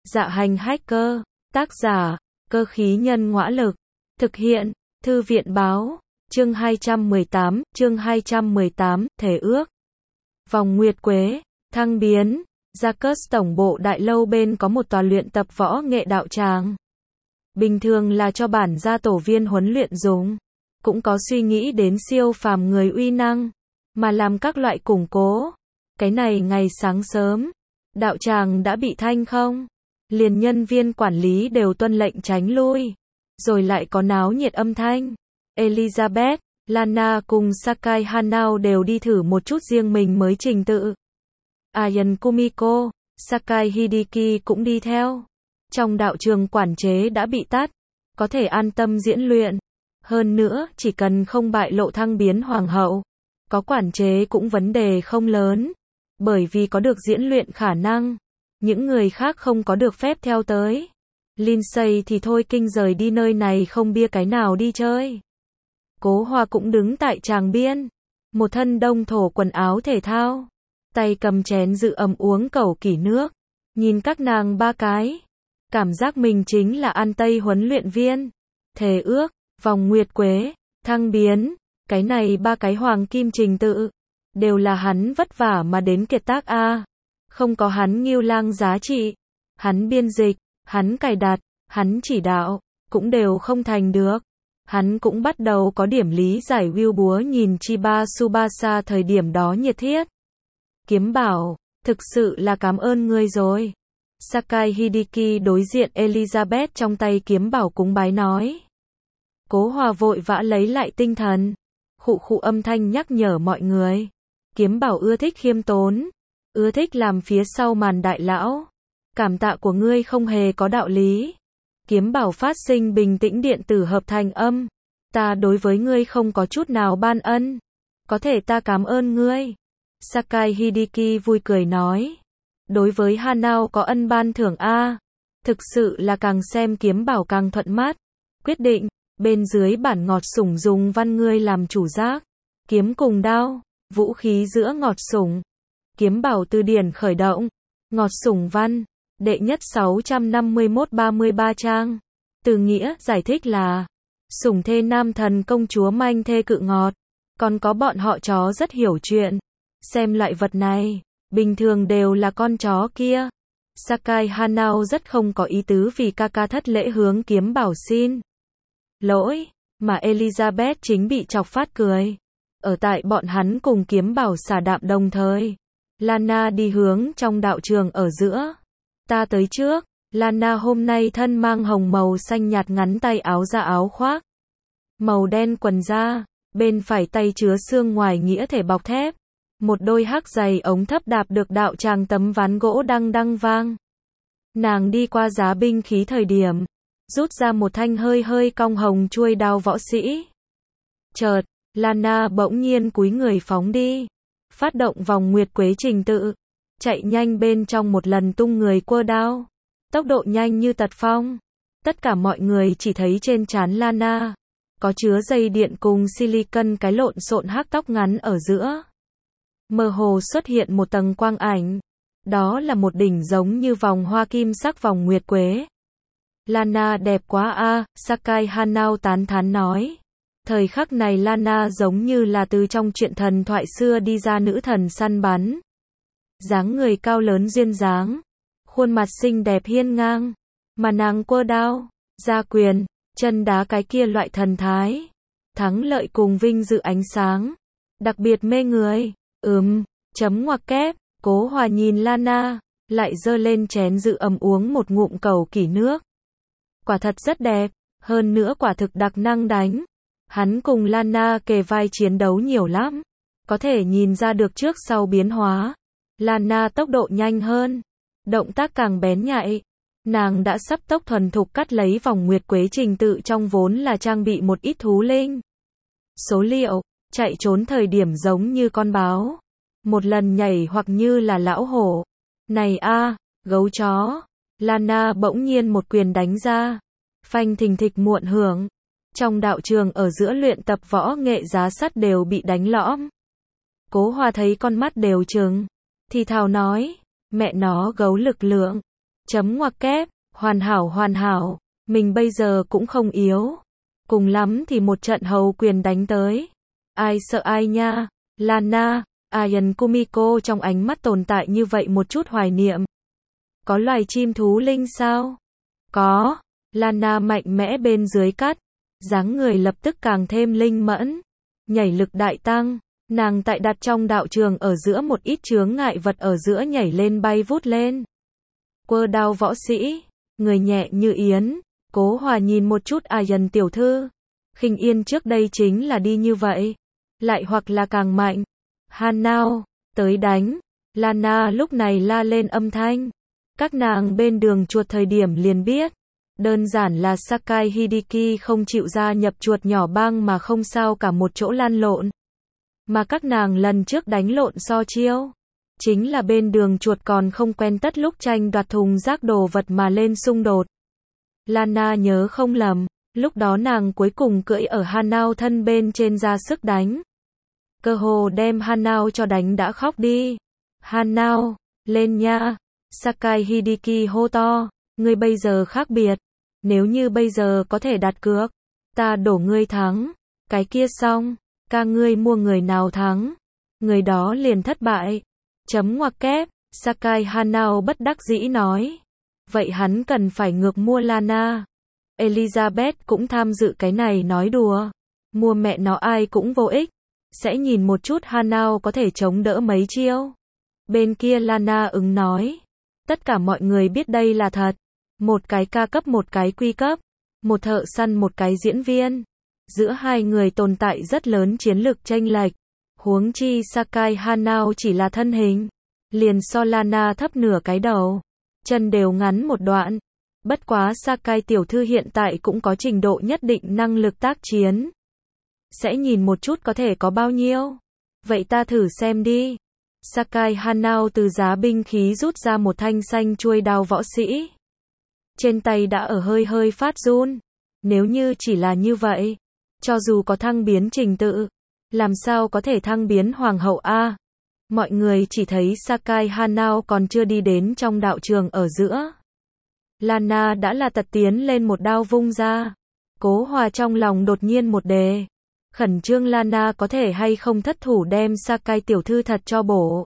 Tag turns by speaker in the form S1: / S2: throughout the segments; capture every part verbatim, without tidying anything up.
S1: Dạ hành hacker, tác giả, cơ khí nhân ngõa lực, thực hiện, thư viện báo, chương hai trăm mười tám, chương hai trăm mười tám, thể ước. Vòng nguyệt quế, thăng biến, Jacques tổng bộ đại lâu bên có một tòa luyện tập võ nghệ đạo tràng. Bình thường là cho bản gia tổ viên huấn luyện dùng, cũng có suy nghĩ đến siêu phàm người uy năng, mà làm các loại củng cố. Cái này ngày sáng sớm, đạo tràng đã bị thanh không, liền nhân viên quản lý đều tuân lệnh tránh lui, rồi lại có náo nhiệt âm thanh. Elizabeth, Lana cùng Sakai Hanao đều đi thử một chút riêng mình mới trình tự. Ayan Kumiko, Sakai Hideki cũng đi theo. Trong đạo trường quản chế đã bị tắt, có thể an tâm diễn luyện. Hơn nữa, chỉ cần không bại lộ thăng biến hoàng hậu, có quản chế cũng vấn đề không lớn, bởi vì có được diễn luyện khả năng. Những người khác không có được phép theo tới. Lindsay thì thôi kinh rời đi nơi này không bia cái nào đi chơi. Cố Hoa cũng đứng tại tràng biên, một thân đông thổ quần áo thể thao, tay cầm chén dự ấm uống cẩu kỷ nước, nhìn các nàng ba cái, cảm giác mình chính là An Tây huấn luyện viên. Thề ước, vòng nguyệt quế, thăng biến, cái này ba cái hoàng kim trình tự, đều là hắn vất vả mà đến kiệt tác a. Không có hắn Ngưu Lang giá trị, hắn biên dịch, hắn cài đặt, hắn chỉ đạo, cũng đều không thành được. Hắn cũng bắt đầu có điểm lý giải Will búa nhìn Chiba Tsubasa thời điểm đó nhiệt thiết. Kiếm bảo, thực sự là cảm ơn ngươi rồi. Sakai Hideki đối diện Elizabeth trong tay kiếm bảo cúng bái nói. Cố Hòa vội vã lấy lại tinh thần, khụ khụ âm thanh nhắc nhở mọi người. Kiếm bảo ưa thích khiêm tốn, ưa thích làm phía sau màn đại lão. Cảm tạ của ngươi không hề có đạo lý. Kiếm bảo phát sinh bình tĩnh điện tử hợp thành âm. Ta đối với ngươi không có chút nào ban ân. Có thể ta cảm ơn ngươi. Sakai Hideki vui cười nói. Đối với Hanao có ân ban thưởng a. Thực sự là càng xem kiếm bảo càng thuận mắt. Quyết định, bên dưới bản ngọt sủng dùng văn ngươi làm chủ giác. Kiếm cùng đao, vũ khí giữa ngọt sủng. Kiếm bảo từ điển khởi động. Ngọt sủng văn. Đệ nhất sáu trăm năm mươi mốt ba mươi ba trang. Từ nghĩa giải thích là sủng thê nam thần công chúa manh thê cự ngọt. Còn có bọn họ chó rất hiểu chuyện. Xem loại vật này, bình thường đều là con chó kia. Sakai Hanao rất không có ý tứ vì ca ca thất lễ hướng kiếm bảo xin lỗi, mà Elizabeth chính bị chọc phát cười. Ở tại bọn hắn cùng kiếm bảo xả đạm đồng thời, Lana đi hướng trong đạo trường ở giữa. Ta tới trước. Lana hôm nay thân mang hồng màu xanh nhạt ngắn tay áo da áo khoác, màu đen quần da, bên phải tay chứa xương ngoài nghĩa thể bọc thép, một đôi hắc giày ống thấp đạp được đạo tràng tấm ván gỗ đăng đăng vang. Nàng đi qua giá binh khí thời điểm, rút ra một thanh hơi hơi cong hồng chuôi đao võ sĩ. Chợt, Lana bỗng nhiên cúi người phóng đi, phát động vòng nguyệt quế trình tự, chạy nhanh bên trong một lần tung người quơ đao. Tốc độ nhanh như tật phong. Tất cả mọi người chỉ thấy trên trán Lana có chứa dây điện cùng silicon cái lộn xộn hắc tóc ngắn ở giữa. Mơ hồ xuất hiện một tầng quang ảnh. Đó là một đỉnh giống như vòng hoa kim sắc vòng nguyệt quế. Lana đẹp quá a, Sakai Hanao tán thán nói. Thời khắc này Lana giống như là từ trong truyện thần thoại xưa đi ra nữ thần săn bắn. Dáng người cao lớn duyên dáng, khuôn mặt xinh đẹp hiên ngang, mà nàng quơ đao, ra quyền, chân đá cái kia loại thần thái, thắng lợi cùng vinh dự ánh sáng, đặc biệt mê người. Ừm, chấm ngoặc kép. Cố Hòa nhìn Lana, lại giơ lên chén dự ấm uống một ngụm cẩu kỷ nước. Quả thật rất đẹp, hơn nữa quả thực đặc năng đánh. Hắn cùng Lana kề vai chiến đấu nhiều lắm, có thể nhìn ra được trước sau biến hóa. Lana tốc độ nhanh hơn, động tác càng bén nhạy. Nàng đã sắp tốc thuần thục cắt lấy vòng nguyệt quế trình tự trong vốn là trang bị một ít thú linh. Số liệu, chạy trốn thời điểm giống như con báo, một lần nhảy hoặc như là lão hổ. Này a, gấu chó. Lana bỗng nhiên một quyền đánh ra, phanh thình thịch muộn hưởng. Trong đạo trường ở giữa luyện tập võ nghệ giá sắt đều bị đánh lõm. Cố Hòa thấy con mắt đều trừng, thì thào nói, mẹ nó gấu lực lượng. Chấm ngoặc kép, hoàn hảo hoàn hảo, mình bây giờ cũng không yếu. Cùng lắm thì một trận hầu quyền đánh tới. Ai sợ ai nha, Lana, Ayan Kumiko trong ánh mắt tồn tại như vậy một chút hoài niệm. Có loài chim thú linh sao? Có, Lana mạnh mẽ bên dưới cắt, dáng người lập tức càng thêm linh mẫn, nhảy lực đại tăng, nàng tại đặt trong đạo trường ở giữa một ít chướng ngại vật ở giữa nhảy lên bay vút lên. Quơ đao võ sĩ, người nhẹ như yến, Cố Hòa nhìn một chút Ayan tiểu thư, Khinh Yên trước đây chính là đi như vậy, lại hoặc là càng mạnh. Hanao, tới đánh, Lana lúc này la lên âm thanh. Các nàng bên đường chuột thời điểm liền biết, đơn giản là Sakai Hideki không chịu gia nhập chuột nhỏ bang mà không sao cả một chỗ lan lộn. Mà các nàng lần trước đánh lộn so chiêu, chính là bên đường chuột còn không quen tất lúc tranh đoạt thùng rác đồ vật mà lên xung đột. Lana nhớ không lầm, lúc đó nàng cuối cùng cưỡi ở Hanao thân bên trên ra sức đánh. Cơ hồ đem Hanao cho đánh đã khóc đi. Hanao, lên nha. Sakai Hideki hô to, ngươi bây giờ khác biệt. Nếu như bây giờ có thể đặt cược, ta đổ ngươi thắng. Cái kia xong, ca ngươi mua người nào thắng, người đó liền thất bại. Chấm ngoặc kép, Sakai Hanao bất đắc dĩ nói. Vậy hắn cần phải ngược mua Lana. Elizabeth cũng tham dự cái này nói đùa. Mua mẹ nó ai cũng vô ích. Sẽ nhìn một chút Hanao có thể chống đỡ mấy chiêu. Bên kia Lana ứng nói. Tất cả mọi người biết đây là thật. Một cái ca cấp một cái quy cấp. Một thợ săn một cái diễn viên. Giữa hai người tồn tại rất lớn chiến lược chênh lệch. Huống chi Sakai Hanao chỉ là thân hình. Liền so Lana thấp nửa cái đầu. Chân đều ngắn một đoạn. Bất quá Sakai tiểu thư hiện tại cũng có trình độ nhất định năng lực tác chiến. Sẽ nhìn một chút có thể có bao nhiêu. Vậy ta thử xem đi. Sakai Hanao từ giá binh khí rút ra một thanh xanh chuôi đao võ sĩ. Trên tay đã ở hơi hơi phát run. Nếu như chỉ là như vậy, cho dù có thăng biến trình tự, làm sao có thể thăng biến hoàng hậu a? Mọi người chỉ thấy Sakai Hanao còn chưa đi đến trong đạo trường ở giữa. Lana đã là tật tiến lên một đao vung ra. Cố Hòa trong lòng đột nhiên một đề. Khẩn trương Lana có thể hay không thất thủ đem Sakai tiểu thư thật cho bổ.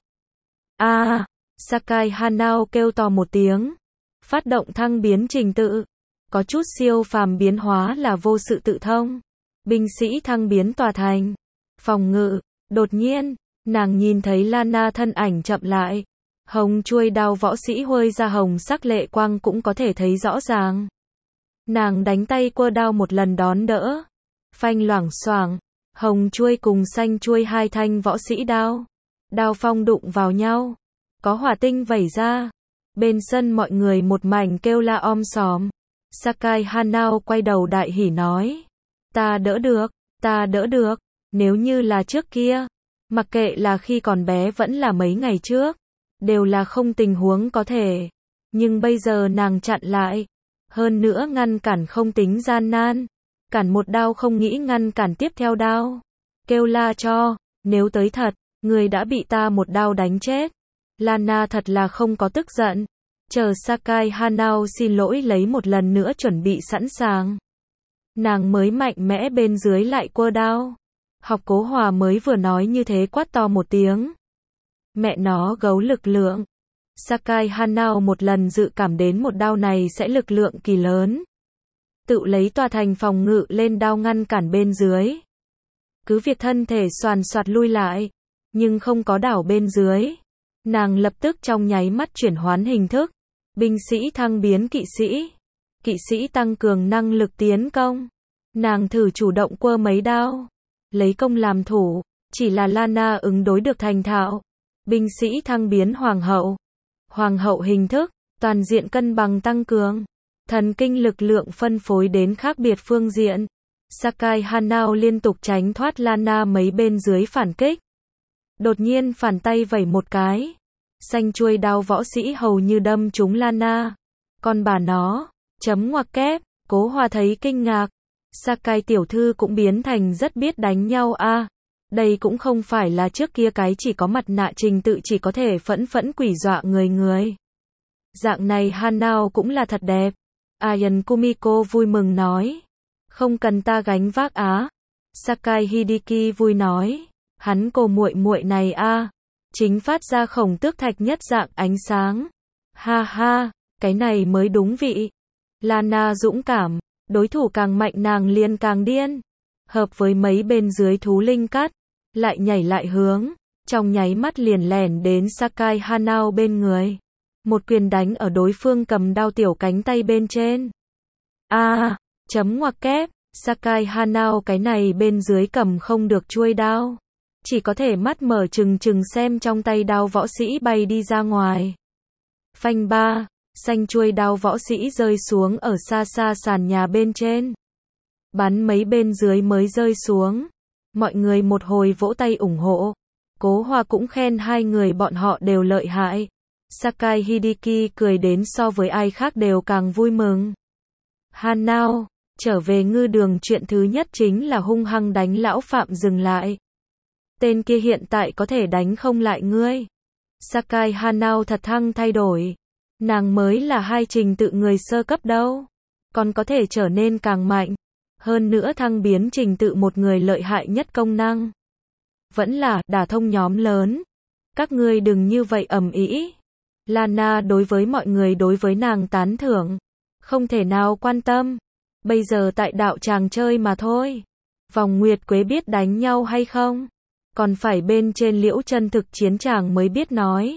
S1: A, à, Sakai Hanao kêu to một tiếng. Phát động thăng biến trình tự. Có chút siêu phàm biến hóa là vô sự tự thông. Binh sĩ thăng biến tòa thành. Phòng ngự, đột nhiên, nàng nhìn thấy Lana thân ảnh chậm lại. Hồng chuôi đao võ sĩ huơi ra hồng sắc lệ quang cũng có thể thấy rõ ràng. Nàng đánh tay quơ đao một lần đón đỡ. Phanh loảng xoảng, hồng chuôi cùng xanh chuôi hai thanh võ sĩ đao. Đao phong đụng vào nhau. Có hỏa tinh vẩy ra. Bên sân mọi người một mảnh kêu la om sòm. Sakai Hanao quay đầu đại hỉ nói. Ta đỡ được, ta đỡ được. Nếu như là trước kia, mặc kệ là khi còn bé vẫn là mấy ngày trước, đều là không tình huống có thể. Nhưng bây giờ nàng chặn lại. Hơn nữa ngăn cản không tính gian nan. Cản một đao không nghĩ ngăn cản tiếp theo đao. Kêu la cho, nếu tới thật, người đã bị ta một đao đánh chết. Lana thật là không có tức giận. Chờ Sakai Hanao xin lỗi lấy một lần nữa chuẩn bị sẵn sàng. Nàng mới mạnh mẽ bên dưới lại quơ đao. Học Cố Hòa mới vừa nói như thế quát to một tiếng. Mẹ nó gấu lực lượng. Sakai Hanao một lần dự cảm đến một đao này sẽ lực lượng kỳ lớn. Tự lấy tòa thành phòng ngự lên đao ngăn cản bên dưới. Cứ việc thân thể xoàn xoạt lui lại, nhưng không có đảo bên dưới. Nàng lập tức trong nháy mắt chuyển hoán hình thức. Binh sĩ thăng biến kỵ sĩ. Kỵ sĩ tăng cường năng lực tiến công. Nàng thử chủ động quơ mấy đao. Lấy công làm thủ. Chỉ là Lana ứng đối được thành thạo. Binh sĩ thăng biến hoàng hậu. Hoàng hậu hình thức. Toàn diện cân bằng tăng cường. Thần kinh lực lượng phân phối đến khác biệt phương diện. Sakai Hanao liên tục tránh thoát Lana mấy bên dưới phản kích. Đột nhiên phản tay vẩy một cái. Xanh chuôi đao võ sĩ hầu như đâm trúng Lana. Con bà nó, chấm ngoặc kép, Cố Hòa thấy kinh ngạc. Sakai tiểu thư cũng biến thành rất biết đánh nhau a. À, đây cũng không phải là trước kia cái chỉ có mặt nạ trình tự chỉ có thể phẫn phẫn quỷ dọa người người. Dạng này Hanao cũng là thật đẹp. Ayan Kumiko vui mừng nói. Không cần ta gánh vác á. Sakai Hideki vui nói. Hắn cô muội muội này a, chính phát ra khổng tước thạch nhất dạng ánh sáng. Ha ha, cái này mới đúng vị. Lana dũng cảm, đối thủ càng mạnh nàng liền càng điên. Hợp với mấy bên dưới thú linh cắt, lại nhảy lại hướng, trong nháy mắt liền lẻn đến Sakai Hanao bên người. Một quyền đánh ở đối phương cầm đao tiểu cánh tay bên trên. A, à, chấm ngoặc kép, Sakai Hanao cái này bên dưới cầm không được chuôi đao. Chỉ có thể mắt mở trừng trừng xem trong tay đao võ sĩ bay đi ra ngoài. Phanh ba, xanh chuôi đao võ sĩ rơi xuống ở xa xa sàn nhà bên trên. Bắn mấy bên dưới mới rơi xuống. Mọi người một hồi vỗ tay ủng hộ. Cố Hòa cũng khen hai người bọn họ đều lợi hại. Sakai Hideki cười đến so với ai khác đều càng vui mừng. Hanao, trở về ngư đường chuyện thứ nhất chính là hung hăng đánh lão phạm dừng lại. Tên kia hiện tại có thể đánh không lại ngươi. Sakai Hanao thật thăng thay đổi. Nàng mới là hai trình tự người sơ cấp đâu. Còn có thể trở nên càng mạnh. Hơn nữa thăng biến trình tự một người lợi hại nhất công năng. Vẫn là đả thông nhóm lớn. Các ngươi đừng như vậy ầm ĩ. Lana đối với mọi người đối với nàng tán thưởng. Không thể nào quan tâm. Bây giờ tại đạo tràng chơi mà thôi. Vòng Nguyệt Quế biết đánh nhau hay không? Còn phải bên trên liễu chân thực chiến tràng mới biết nói.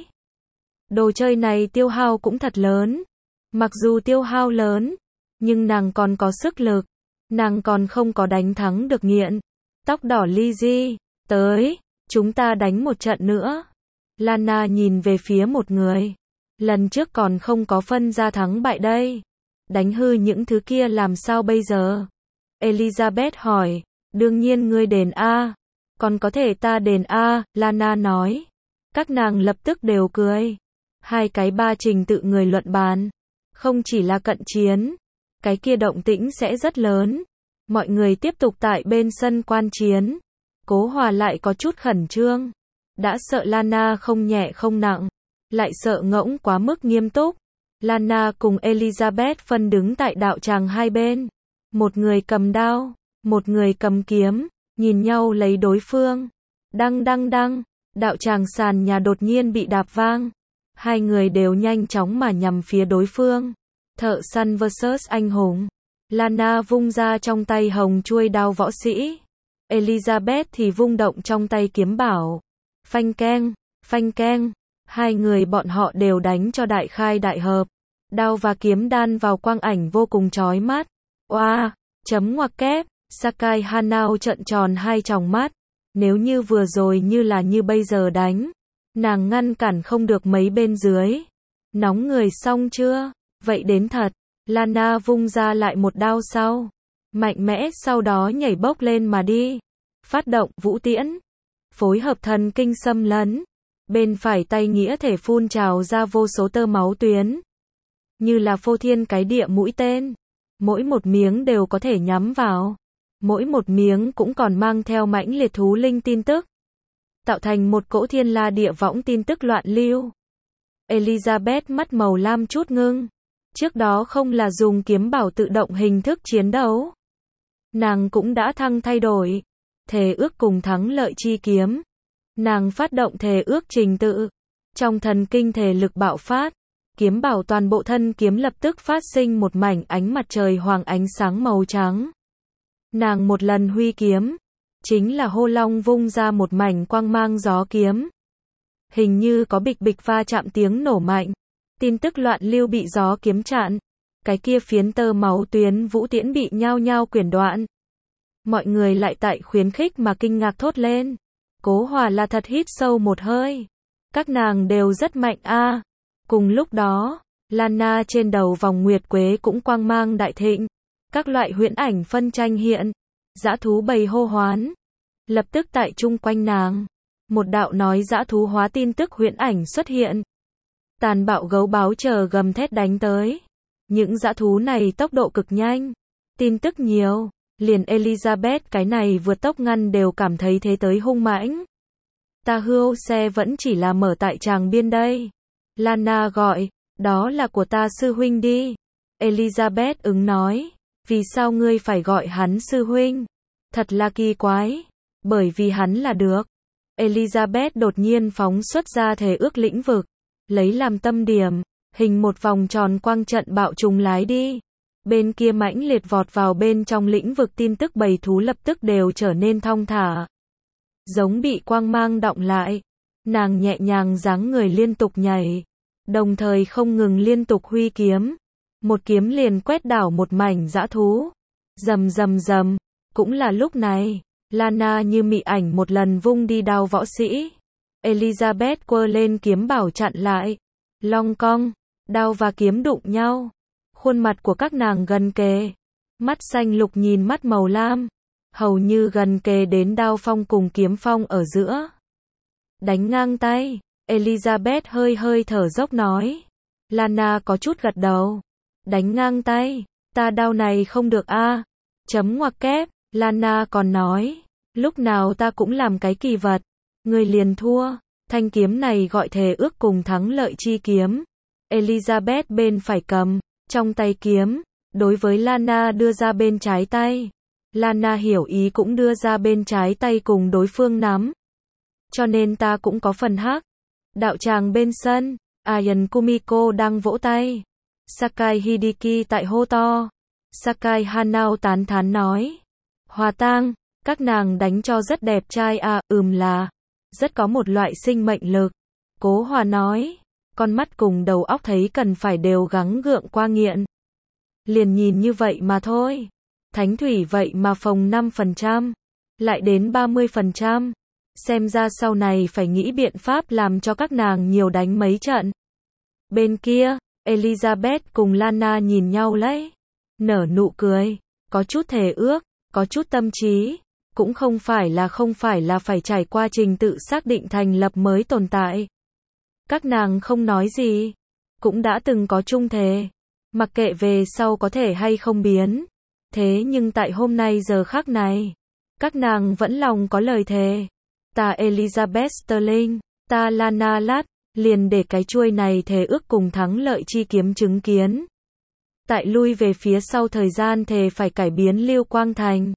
S1: Đồ chơi này tiêu hao cũng thật lớn. Mặc dù tiêu hao lớn, nhưng nàng còn có sức lực. Nàng còn không có đánh thắng được nghiện. Tóc đỏ Lizzie, tới, chúng ta đánh một trận nữa. Lana nhìn về phía một người. Lần trước còn không có phân ra thắng bại đây. Đánh hư những thứ kia làm sao bây giờ? Elizabeth hỏi, đương nhiên ngươi đền A. Còn có thể ta đền A, Lana nói. Các nàng lập tức đều cười. Hai cái ba trình tự người luận bàn. Không chỉ là cận chiến. Cái kia động tĩnh sẽ rất lớn. Mọi người tiếp tục tại bên sân quan chiến. Cố Hòa lại có chút khẩn trương. Đã sợ Lana không nhẹ không nặng. Lại sợ ngỗng quá mức nghiêm túc. Lana cùng Elizabeth phân đứng tại đạo tràng hai bên. Một người cầm đao, một người cầm kiếm, nhìn nhau lấy đối phương. Đăng đăng đăng, đạo tràng sàn nhà đột nhiên bị đạp vang. Hai người đều nhanh chóng mà nhằm phía đối phương. Thợ săn versus anh hùng. Lana vung ra trong tay hồng chuôi đao võ sĩ. Elizabeth thì vung động trong tay kiếm bảo. Phanh keng, phanh keng. Hai người bọn họ đều đánh cho đại khai đại hợp. Đao và kiếm đan vào quang ảnh vô cùng chói mắt. Oa, chấm ngoặc kép. Sakai Hanao trợn tròn hai tròng mắt. Nếu như vừa rồi như là như bây giờ đánh, nàng ngăn cản không được mấy bên dưới. Nóng người xong chưa? Vậy đến thật. Lana vung ra lại một đao sau. Mạnh mẽ sau đó nhảy bốc lên mà đi. Phát động vũ tiễn. Phối hợp thần kinh xâm lấn. Bên phải tay nghĩa thể phun trào ra vô số tơ máu tuyến. Như là phô thiên cái địa mũi tên. Mỗi một miếng đều có thể nhắm vào. Mỗi một miếng cũng còn mang theo mãnh liệt thú linh tin tức. Tạo thành một cỗ thiên la địa võng tin tức loạn lưu. Elizabeth mắt màu lam chút ngưng. Trước đó không là dùng kiếm bảo tự động hình thức chiến đấu. Nàng cũng đã thăng thay đổi. Thề ước cùng thắng lợi chi kiếm. Nàng phát động thề ước trình tự. Trong thần kinh thể lực bạo phát. Kiếm bảo toàn bộ thân kiếm lập tức phát sinh một mảnh ánh mặt trời hoàng ánh sáng màu trắng. Nàng một lần huy kiếm. Chính là hô long vung ra một mảnh quang mang gió kiếm. Hình như có bịch bịch va chạm tiếng nổ mạnh. Tin tức loạn lưu bị gió kiếm chặn. Cái kia phiến tơ máu tuyến vũ tiễn bị nhao nhao quyển đoạn. Mọi người lại tại khuyến khích mà kinh ngạc thốt lên. Cố Hòa là thật hít sâu một hơi. Các nàng đều rất mạnh a. À. Cùng lúc đó, Lana trên đầu vòng nguyệt quế cũng quang mang đại thịnh. Các loại huyễn ảnh phân tranh hiện. Dã thú bầy hô hoán. Lập tức tại chung quanh nàng. Một đạo nói dã thú hóa tin tức huyễn ảnh xuất hiện. Tàn bạo gấu báo chờ gầm thét đánh tới. Những dã thú này tốc độ cực nhanh. Tin tức nhiều. Liền Elizabeth cái này vượt tốc ngăn đều cảm thấy thế tới hung mãnh. Ta hưu xe vẫn chỉ là mở tại tràng biên đây. Lana gọi. Đó là của ta sư huynh đi. Elizabeth ứng nói. Vì sao ngươi phải gọi hắn sư huynh? Thật là kỳ quái. Bởi vì hắn là được. Elizabeth đột nhiên phóng xuất ra thể ước lĩnh vực. Lấy làm tâm điểm. Hình một vòng tròn quang trận bạo trùng lái đi. Bên kia mãnh liệt vọt vào bên trong lĩnh vực, tin tức bầy thú lập tức đều trở nên thong thả. Giống bị quang mang đọng lại. Nàng nhẹ nhàng dáng người liên tục nhảy. Đồng thời không ngừng liên tục huy kiếm. Một kiếm liền quét đảo một mảnh dã thú. Rầm rầm rầm. Cũng là lúc này, Lana như mị ảnh một lần vung đi đao võ sĩ. Elizabeth quơ lên kiếm bảo chặn lại. Long cong, đao và kiếm đụng nhau. Khuôn mặt của các nàng gần kề. Mắt xanh lục nhìn mắt màu lam. Hầu như gần kề đến đao phong cùng kiếm phong ở giữa. Đánh ngang tay. Elizabeth hơi hơi thở dốc nói. Lana có chút gật đầu. Đánh ngang tay. Ta đao này không được a. Chấm ngoặc kép. Lana còn nói. Lúc nào ta cũng làm cái kỳ vật. Người liền thua. Thanh kiếm này gọi thề ước cùng thắng lợi chi kiếm. Elizabeth bên phải cầm. Trong tay kiếm. Đối với Lana đưa ra bên trái tay. Lana hiểu ý cũng đưa ra bên trái tay cùng đối phương nắm. Cho nên ta cũng có phần hắc. Đạo tràng bên sân. Ayan Kumiko đang vỗ tay. Sakai Hideki tại hô to. Sakai Hanao tán thán nói. Hòa tang, các nàng đánh cho rất đẹp trai à, ừm là. Rất có một loại sinh mệnh lực. Cố Hòa nói. Con mắt cùng đầu óc thấy cần phải đều gắng gượng qua nghiện. Liền nhìn như vậy mà thôi. Thánh thủy vậy mà phồng năm phần trăm. Lại đến ba mươi phần trăm. Xem ra sau này phải nghĩ biện pháp làm cho các nàng nhiều đánh mấy trận. Bên kia, Elizabeth cùng Lana nhìn nhau lấy. Nở nụ cười. Có chút thề ước, có chút tâm trí. Cũng không phải là không phải là phải trải qua trình tự xác định thành lập mới tồn tại. Các nàng không nói gì. Cũng đã từng có chung thề. Mặc kệ về sau có thể hay không biến. Thế nhưng tại hôm nay giờ khắc này, các nàng vẫn lòng có lời thề. Ta Elizabeth Sterling, ta Lana Ladd, liền để cái chuôi này thề ước cùng thắng lợi chi kiếm chứng kiến. Tại lui về phía sau thời gian thề phải cải biến Lưu Quang Thành.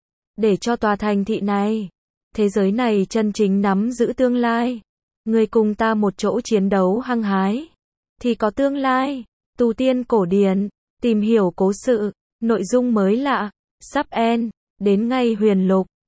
S1: Để cho tòa thành thị này, thế giới này chân chính nắm giữ tương lai. Người cùng ta một chỗ chiến đấu hăng hái. Thì có tương lai. Tu tiên cổ điển, tìm hiểu cố sự, nội dung mới lạ, sắp end, đến ngay huyền lục.